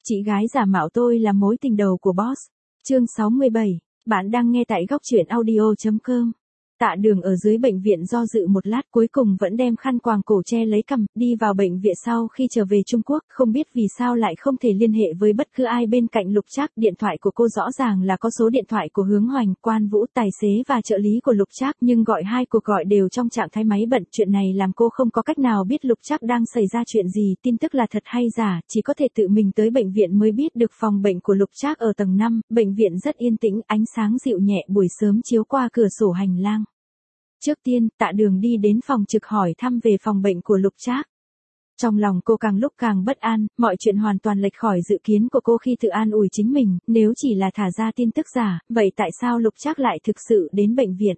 Chị gái giả mạo tôi là mối tình đầu của boss. Chương 67. Bạn đang nghe tại góc truyện audio.com. Tạ Đường ở dưới bệnh viện do dự một lát, cuối cùng vẫn đem khăn quàng cổ che lấy cằm, đi vào bệnh viện. Sau khi trở về Trung Quốc, không biết vì sao lại không thể liên hệ với bất cứ ai bên cạnh Lục Trác. Điện thoại của cô rõ ràng là có số điện thoại của Hướng Hoành, Quan Vũ, tài xế và trợ lý của Lục Trác, nhưng gọi hai cuộc gọi đều trong trạng thái máy bận. Chuyện này làm cô không có cách nào biết Lục Trác đang xảy ra chuyện gì, tin tức là thật hay giả, chỉ có thể tự mình tới bệnh viện mới biết được. Phòng bệnh của Lục Trác ở tầng 5, bệnh viện rất yên tĩnh, ánh sáng dịu nhẹ buổi sớm chiếu qua cửa sổ hành lang. Trước tiên, Tạ Đường đi đến phòng trực hỏi thăm về phòng bệnh của Lục Trác. Trong lòng cô càng lúc càng bất an, mọi chuyện hoàn toàn lệch khỏi dự kiến của cô khi tự an ủi chính mình, nếu chỉ là thả ra tin tức giả, vậy tại sao Lục Trác lại thực sự đến bệnh viện?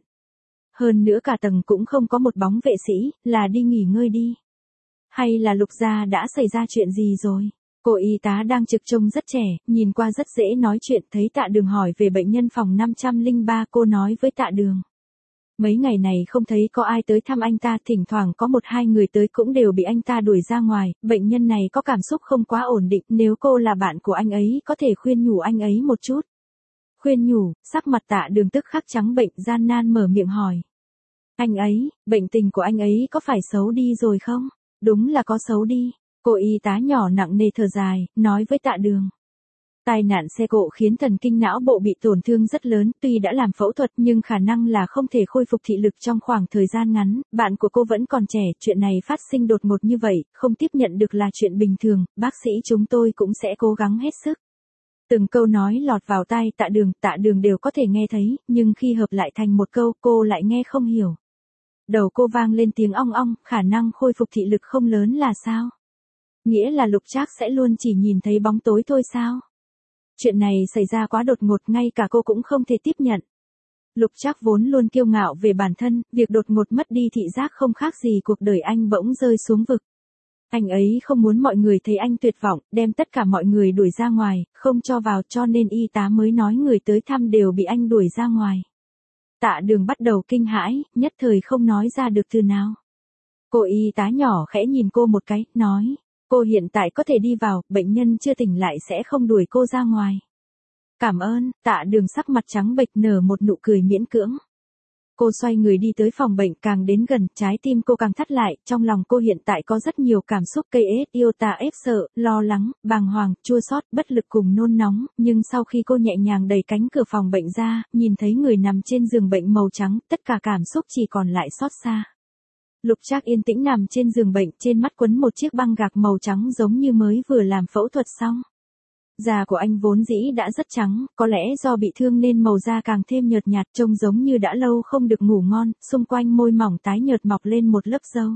Hơn nữa cả tầng cũng không có một bóng vệ sĩ, là đi nghỉ ngơi đi. Hay là Lục gia đã xảy ra chuyện gì rồi? Cô y tá đang trực trông rất trẻ, nhìn qua rất dễ nói chuyện, thấy Tạ Đường hỏi về bệnh nhân phòng 503, cô nói với Tạ Đường. Mấy ngày này không thấy có ai tới thăm anh ta, thỉnh thoảng có một hai người tới cũng đều bị anh ta đuổi ra ngoài, bệnh nhân này có cảm xúc không quá ổn định, nếu cô là bạn của anh ấy có thể khuyên nhủ anh ấy một chút. Khuyên nhủ, sắc mặt Tạ Đường tức khắc trắng bệch, gian nan mở miệng hỏi. Anh ấy, bệnh tình của anh ấy có phải xấu đi rồi không? Đúng là có xấu đi. Cô y tá nhỏ nặng nề thở dài, nói với Tạ Đường. Tai nạn xe cộ khiến thần kinh não bộ bị tổn thương rất lớn, tuy đã làm phẫu thuật nhưng khả năng là không thể khôi phục thị lực trong khoảng thời gian ngắn. Bạn của cô vẫn còn trẻ, chuyện này phát sinh đột ngột như vậy, không tiếp nhận được là chuyện bình thường, bác sĩ chúng tôi cũng sẽ cố gắng hết sức. Từng câu nói lọt vào tai Tạ Đường đều có thể nghe thấy, nhưng khi hợp lại thành một câu, cô lại nghe không hiểu. Đầu cô vang lên tiếng ong ong, khả năng khôi phục thị lực không lớn là sao? Nghĩa là Lục Trác sẽ luôn chỉ nhìn thấy bóng tối thôi sao? Chuyện này xảy ra quá đột ngột, ngay cả cô cũng không thể tiếp nhận. Lục Trác vốn luôn kiêu ngạo về bản thân, việc đột ngột mất đi thị giác không khác gì cuộc đời anh bỗng rơi xuống vực. Anh ấy không muốn mọi người thấy anh tuyệt vọng, đem tất cả mọi người đuổi ra ngoài, không cho vào, cho nên y tá mới nói người tới thăm đều bị anh đuổi ra ngoài. Tạ Đường bắt đầu kinh hãi, nhất thời không nói ra được từ nào. Cô y tá nhỏ khẽ nhìn cô một cái, nói. Cô hiện tại có thể đi vào, bệnh nhân chưa tỉnh lại sẽ không đuổi cô ra ngoài. Cảm ơn. Tạ Đường sắc mặt trắng bệch nở một nụ cười miễn cưỡng. Cô xoay người đi tới phòng bệnh, càng đến gần, trái tim cô càng thắt lại, trong lòng cô hiện tại có rất nhiều cảm xúc cây ết, yêu tà ép sợ, lo lắng, bàng hoàng, chua xót, bất lực cùng nôn nóng, nhưng sau khi cô nhẹ nhàng đẩy cánh cửa phòng bệnh ra, nhìn thấy người nằm trên giường bệnh màu trắng, tất cả cảm xúc chỉ còn lại xót xa. Lục Trác yên tĩnh nằm trên giường bệnh, trên mắt quấn một chiếc băng gạc màu trắng giống như mới vừa làm phẫu thuật xong. Da của anh vốn dĩ đã rất trắng, có lẽ do bị thương nên màu da càng thêm nhợt nhạt, trông giống như đã lâu không được ngủ ngon, xung quanh môi mỏng tái nhợt mọc lên một lớp râu.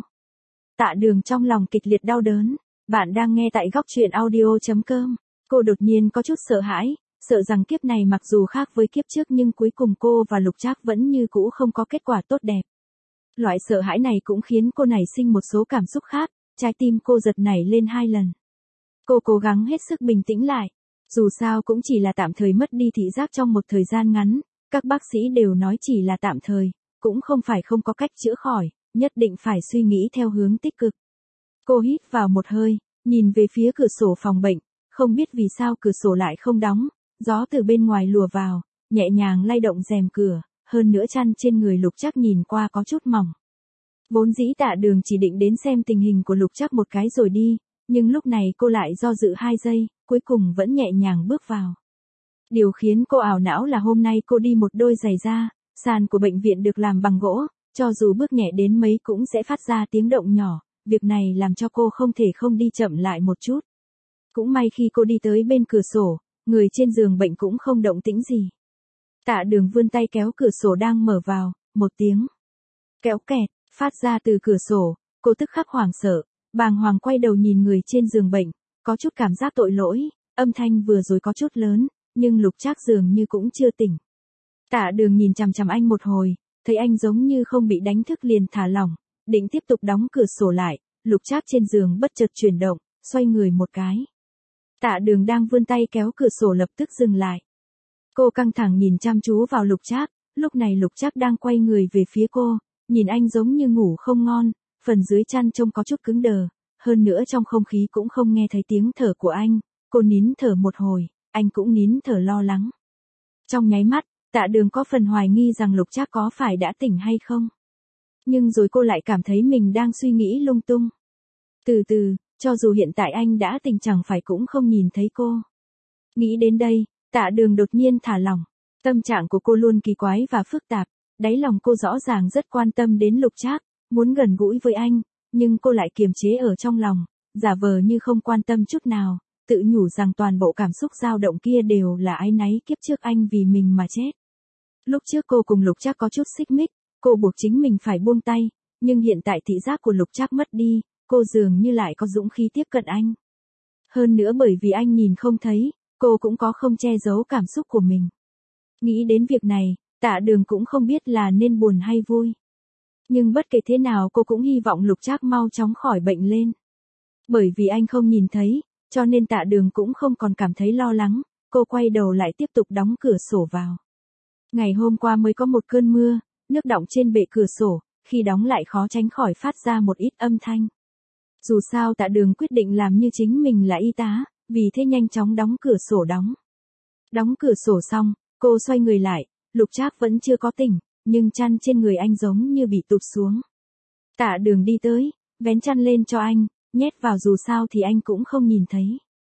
Tạ Đường trong lòng kịch liệt đau đớn. Bạn đang nghe tại góc truyện audio.com. Cô đột nhiên có chút sợ hãi, sợ rằng kiếp này mặc dù khác với kiếp trước nhưng cuối cùng cô và Lục Trác vẫn như cũ không có kết quả tốt đẹp. Loại sợ hãi này cũng khiến cô nảy sinh một số cảm xúc khác, trái tim cô giật nảy lên 2 lần. Cô cố gắng hết sức bình tĩnh lại, dù sao cũng chỉ là tạm thời mất đi thị giác trong một thời gian ngắn, các bác sĩ đều nói chỉ là tạm thời, cũng không phải không có cách chữa khỏi, nhất định phải suy nghĩ theo hướng tích cực. Cô hít vào một hơi, nhìn về phía cửa sổ phòng bệnh, không biết vì sao cửa sổ lại không đóng, gió từ bên ngoài lùa vào, nhẹ nhàng lay động rèm cửa. Hơn nữa chăn trên người Lục Trác nhìn qua có chút mỏng. Vốn dĩ Tạ Đường chỉ định đến xem tình hình của Lục Trác một cái rồi đi, nhưng lúc này cô lại do dự 2 giây, cuối cùng vẫn nhẹ nhàng bước vào. Điều khiến cô ảo não là hôm nay cô đi một đôi giày da, sàn của bệnh viện được làm bằng gỗ, cho dù bước nhẹ đến mấy cũng sẽ phát ra tiếng động nhỏ, việc này làm cho cô không thể không đi chậm lại một chút. Cũng may khi cô đi tới bên cửa sổ, người trên giường bệnh cũng không động tĩnh gì. Tạ Đường vươn tay kéo cửa sổ đang mở vào, một tiếng kéo kẹt phát ra từ cửa sổ, cô tức khắc hoảng sợ, bàng hoàng quay đầu nhìn người trên giường bệnh, có chút cảm giác tội lỗi, âm thanh vừa rồi có chút lớn, nhưng Lục Trác dường như cũng chưa tỉnh. Tạ Đường nhìn chằm chằm anh một hồi, thấy anh giống như không bị đánh thức liền thả lỏng, định tiếp tục đóng cửa sổ lại, Lục Trác trên giường bất chợt chuyển động, xoay người một cái. Tạ Đường đang vươn tay kéo cửa sổ lập tức dừng lại. Cô căng thẳng nhìn chăm chú vào Lục Trác, lúc này Lục Trác đang quay người về phía cô, nhìn anh giống như ngủ không ngon, phần dưới chăn trông có chút cứng đờ, hơn nữa trong không khí cũng không nghe thấy tiếng thở của anh, Cô nín thở một hồi, anh cũng nín thở lo lắng. Trong nháy mắt, Tạ Đường có phần hoài nghi rằng Lục Trác có phải đã tỉnh hay không. Nhưng rồi cô lại cảm thấy mình đang suy nghĩ lung tung. Từ từ, cho dù hiện tại anh đã tỉnh chẳng phải cũng không nhìn thấy cô. Nghĩ đến đây, Tạ Đường đột nhiên thả lỏng. Tâm trạng của cô luôn kỳ quái và phức tạp. Đáy lòng cô rõ ràng rất quan tâm đến Lục Trác, muốn gần gũi với anh, nhưng cô lại kiềm chế ở trong lòng, giả vờ như không quan tâm chút nào, tự nhủ rằng toàn bộ cảm xúc dao động kia đều là áy náy kiếp trước anh vì mình mà chết. Lúc trước cô cùng Lục Trác có chút xích mích, cô buộc chính mình phải buông tay, nhưng hiện tại thị giác của Lục Trác mất đi, cô dường như lại có dũng khí tiếp cận anh. Hơn nữa bởi vì anh nhìn không thấy, cô cũng có không che giấu cảm xúc của mình. Nghĩ đến việc này, Tạ Đường cũng không biết là nên buồn hay vui. Nhưng bất kể thế nào cô cũng hy vọng Lục Trác mau chóng khỏi bệnh lên. Bởi vì anh không nhìn thấy, cho nên Tạ Đường cũng không còn cảm thấy lo lắng, cô quay đầu lại tiếp tục đóng cửa sổ vào. Ngày hôm qua mới có một cơn mưa, nước đọng trên bệ cửa sổ, khi đóng lại khó tránh khỏi phát ra một ít âm thanh. Dù sao Tạ Đường quyết định làm như chính mình là y tá, vì thế nhanh chóng đóng cửa sổ đóng. Đóng cửa sổ xong, cô xoay người lại, Lục Trác vẫn chưa có tỉnh, nhưng chăn trên người anh giống như bị tụt xuống. Tạ Đường đi tới, vén chăn lên cho anh, nhét vào dù sao thì anh cũng không nhìn thấy.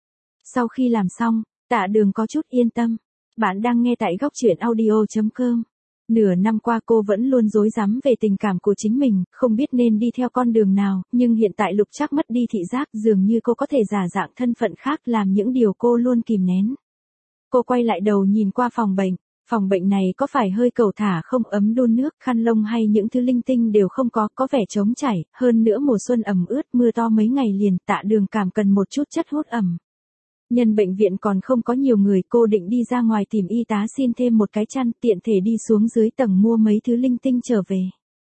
Sau khi làm xong, Tạ Đường có chút yên tâm. Bạn đang nghe tại góc truyện audio.com. Nửa năm qua cô vẫn luôn rối rắm về tình cảm của chính mình, không biết nên đi theo con đường nào, nhưng hiện tại Lục Trác mất đi thị giác, dường như cô có thể giả dạng thân phận khác làm những điều cô luôn kìm nén. Cô quay lại đầu nhìn qua phòng bệnh này có phải hơi cầu thả không, ấm đun nước, khăn lông hay những thứ linh tinh đều không có vẻ trống chảy, hơn nữa mùa xuân ẩm ướt mưa to mấy ngày liền, Tạ Đường cảm cần một chút chất hút ẩm. Nhân bệnh viện còn không có nhiều người, cô định đi ra ngoài tìm y tá xin thêm một cái chăn, tiện thể đi xuống dưới tầng mua mấy thứ linh tinh trở về.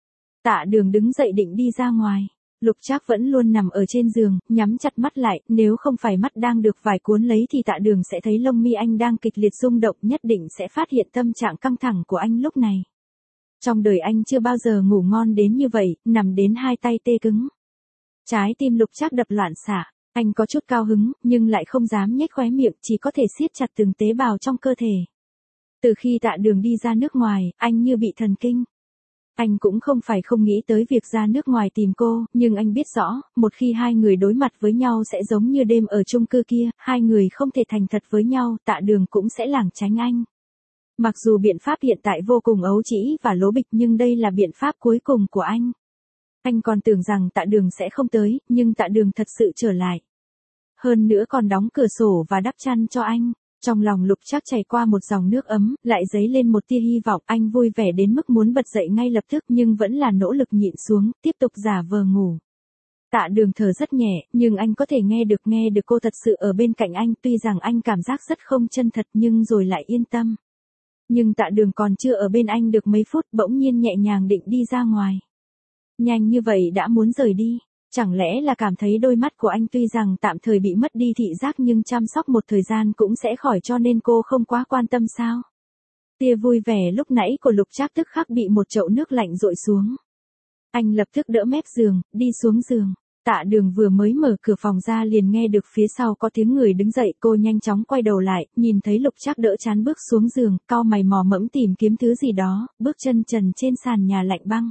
Tạ Đường đứng dậy định đi ra ngoài. Lục Trác vẫn luôn nằm ở trên giường, nhắm chặt mắt lại, nếu không phải mắt đang được vải cuốn lấy thì Tạ Đường sẽ thấy lông mi anh đang kịch liệt rung động, nhất định sẽ phát hiện tâm trạng căng thẳng của anh lúc này. Trong đời anh chưa bao giờ ngủ ngon đến như vậy, nằm đến hai tay tê cứng. Trái tim Lục Trác đập loạn xạ. Anh có chút cao hứng, nhưng lại không dám nhếch khóe miệng, chỉ có thể siết chặt từng tế bào trong cơ thể. Từ khi Tạ Đường đi ra nước ngoài, anh như bị thần kinh. Anh cũng không phải không nghĩ tới việc ra nước ngoài tìm cô, nhưng anh biết rõ, một khi hai người đối mặt với nhau sẽ giống như đêm ở chung cư kia, hai người không thể thành thật với nhau, Tạ Đường cũng sẽ lảng tránh anh. Mặc dù biện pháp hiện tại vô cùng ấu trĩ và lố bịch nhưng đây là biện pháp cuối cùng của anh. Anh còn tưởng rằng Tạ Đường sẽ không tới, nhưng Tạ Đường thật sự trở lại. Hơn nữa còn đóng cửa sổ và đắp chăn cho anh. Trong lòng Lục Trác chảy qua một dòng nước ấm, lại dấy lên một tia hy vọng, anh vui vẻ đến mức muốn bật dậy ngay lập tức nhưng vẫn là nỗ lực nhịn xuống, tiếp tục giả vờ ngủ. Tạ Đường thở rất nhẹ, nhưng anh có thể nghe được cô thật sự ở bên cạnh anh, tuy rằng anh cảm giác rất không chân thật nhưng rồi lại yên tâm. Nhưng Tạ Đường còn chưa ở bên anh được mấy phút, bỗng nhiên nhẹ nhàng định đi ra ngoài. Nhanh như vậy đã muốn rời đi. Chẳng lẽ là cảm thấy đôi mắt của anh tuy rằng tạm thời bị mất đi thị giác nhưng chăm sóc một thời gian cũng sẽ khỏi cho nên cô không quá quan tâm sao? Tia vui vẻ lúc nãy của Lục Trác tức khắc bị một chậu nước lạnh dội xuống. Anh lập tức đỡ mép giường, đi xuống giường. Tạ Đường vừa mới mở cửa phòng ra liền nghe được phía sau có tiếng người đứng dậy, cô nhanh chóng quay đầu lại, nhìn thấy Lục Trác đỡ chán bước xuống giường, cau mày mò mẫm tìm kiếm thứ gì đó, bước chân trần trên sàn nhà lạnh băng.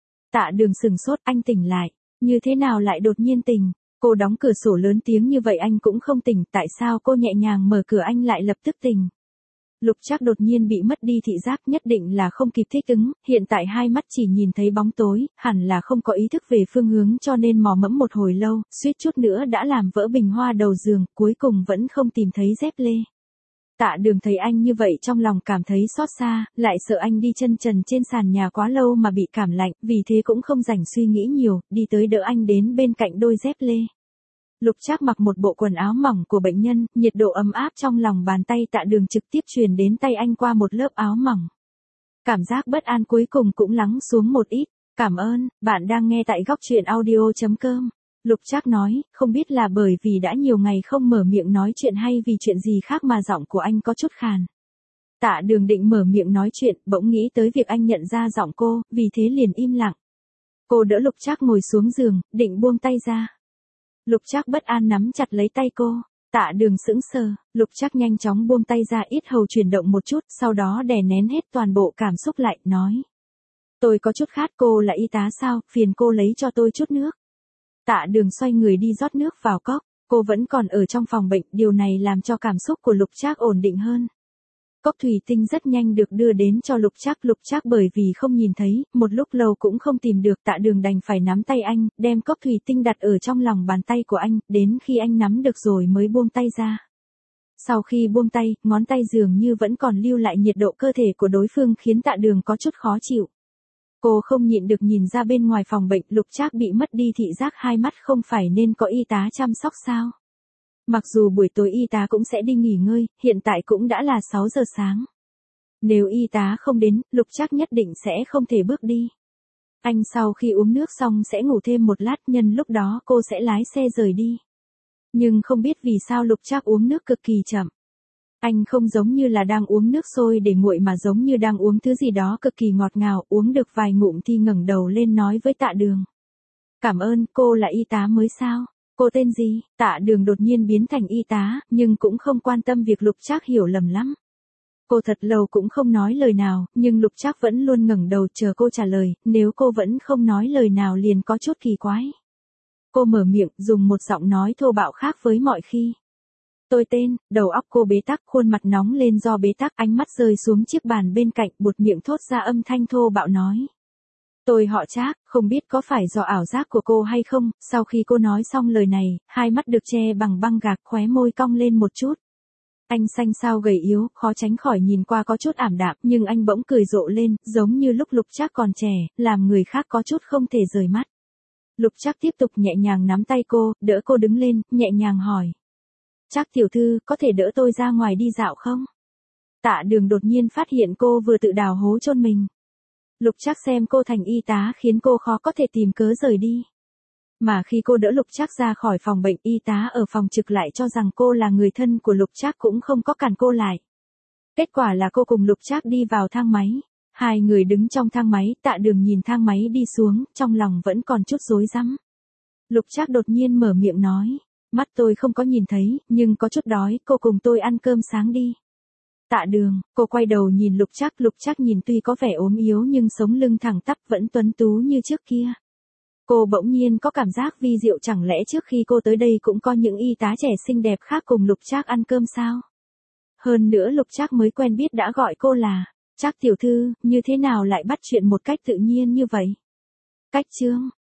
Tạ Đường sừng sốt, anh tỉnh lại. Như thế nào lại đột nhiên tỉnh? Cô đóng cửa sổ lớn tiếng như vậy anh cũng không tỉnh, tại sao cô nhẹ nhàng mở cửa anh lại lập tức tỉnh? Lục Trác đột nhiên bị mất đi thị giác, nhất định là không kịp thích ứng, hiện tại hai mắt chỉ nhìn thấy bóng tối, hẳn là không có ý thức về phương hướng cho nên mò mẫm một hồi lâu, suýt chút nữa đã làm vỡ bình hoa đầu giường, cuối cùng vẫn không tìm thấy dép lê. Tạ Đường thấy anh như vậy trong lòng cảm thấy xót xa, lại sợ anh đi chân trần trên sàn nhà quá lâu mà bị cảm lạnh, vì thế cũng không rảnh suy nghĩ nhiều, đi tới đỡ anh đến bên cạnh đôi dép lê. Lục Trác mặc một bộ quần áo mỏng của bệnh nhân, nhiệt độ ấm áp trong lòng bàn tay Tạ Đường trực tiếp truyền đến tay anh qua một lớp áo mỏng. Cảm giác bất an cuối cùng cũng lắng xuống một ít. Cảm ơn, bạn đang nghe tại góc truyện audio.com. Lục Trác nói, không biết là bởi vì đã nhiều ngày không mở miệng nói chuyện hay vì chuyện gì khác mà giọng của anh có chút khàn. Tạ Đường định mở miệng nói chuyện, bỗng nghĩ tới việc anh nhận ra giọng cô, vì thế liền im lặng. Cô đỡ Lục Trác ngồi xuống giường, định buông tay ra. Lục Trác bất an nắm chặt lấy tay cô. Tạ Đường sững sờ, Lục Trác nhanh chóng buông tay ra, yết hầu chuyển động một chút, sau đó đè nén hết toàn bộ cảm xúc lại, nói. Tôi có chút khát, cô là y tá sao, phiền cô lấy cho tôi chút nước. Tạ Đường xoay người đi rót nước vào cốc, cô vẫn còn ở trong phòng bệnh, điều này làm cho cảm xúc của Lục Trác ổn định hơn. Cốc thủy tinh rất nhanh được đưa đến cho Lục Trác bởi vì không nhìn thấy, một lúc lâu cũng không tìm được, Tạ Đường đành phải nắm tay anh, đem cốc thủy tinh đặt ở trong lòng bàn tay của anh, đến khi anh nắm được rồi mới buông tay ra. Sau khi buông tay, ngón tay dường như vẫn còn lưu lại nhiệt độ cơ thể của đối phương khiến Tạ Đường có chút khó chịu. Cô không nhịn được nhìn ra bên ngoài phòng bệnh, Lục Trác bị mất đi thị giác hai mắt, không phải nên có y tá chăm sóc sao? Mặc dù buổi tối y tá cũng sẽ đi nghỉ ngơi, hiện tại cũng đã là 6 giờ sáng. Nếu y tá không đến, Lục Trác nhất định sẽ không thể bước đi. Anh sau khi uống nước xong sẽ ngủ thêm một lát, nhân lúc đó cô sẽ lái xe rời đi. Nhưng không biết vì sao Lục Trác uống nước cực kỳ chậm. Anh không giống như là đang uống nước sôi để nguội mà giống như đang uống thứ gì đó cực kỳ ngọt ngào, uống được vài ngụm thì ngẩng đầu lên nói với Tạ Đường. Cảm ơn, cô là y tá mới sao? Cô tên gì? Tạ Đường đột nhiên biến thành y tá, nhưng cũng không quan tâm việc Lục Trác hiểu lầm lắm. Cô thật lâu cũng không nói lời nào, nhưng Lục Trác vẫn luôn ngẩng đầu chờ cô trả lời, nếu cô vẫn không nói lời nào liền có chút kỳ quái. Cô mở miệng, dùng một giọng nói thô bạo khác với mọi khi. Tôi tên, đầu óc cô bế tắc, khuôn mặt nóng lên do bế tắc, ánh mắt rơi xuống chiếc bàn bên cạnh, buột miệng thốt ra âm thanh thô bạo nói. Tôi họ Trác, không biết có phải do ảo giác của cô hay không, sau khi cô nói xong lời này, hai mắt được che bằng băng gạc, khóe môi cong lên một chút. Anh xanh xao gầy yếu, khó tránh khỏi nhìn qua có chút ảm đạm, nhưng anh bỗng cười rộ lên, giống như lúc Lục Trác còn trẻ, làm người khác có chút không thể rời mắt. Lục Trác tiếp tục nhẹ nhàng nắm tay cô, đỡ cô đứng lên, nhẹ nhàng hỏi. Trác tiểu thư, có thể đỡ tôi ra ngoài đi dạo không? Tạ Đường đột nhiên phát hiện cô vừa tự đào hố chôn mình. Lục Trác xem cô thành y tá khiến cô khó có thể tìm cớ rời đi. Mà khi cô đỡ Lục Trác ra khỏi phòng bệnh, y tá ở phòng trực lại cho rằng cô là người thân của Lục Trác cũng không có cản cô lại. Kết quả là cô cùng Lục Trác đi vào thang máy. Hai người đứng trong thang máy, Tạ Đường nhìn thang máy đi xuống, trong lòng vẫn còn chút rối rắm. Lục Trác đột nhiên mở miệng nói. Mắt tôi không có nhìn thấy, nhưng có chút đói, cô cùng tôi ăn cơm sáng đi. Tạ Đường, cô quay đầu nhìn Lục Trác nhìn tuy có vẻ ốm yếu nhưng sống lưng thẳng tắp vẫn tuấn tú như trước kia. Cô bỗng nhiên có cảm giác vi diệu, chẳng lẽ trước khi cô tới đây cũng có những y tá trẻ xinh đẹp khác cùng Lục Trác ăn cơm sao? Hơn nữa Lục Trác mới quen biết đã gọi cô là, Trác tiểu thư, như thế nào lại bắt chuyện một cách tự nhiên như vậy? Cách chương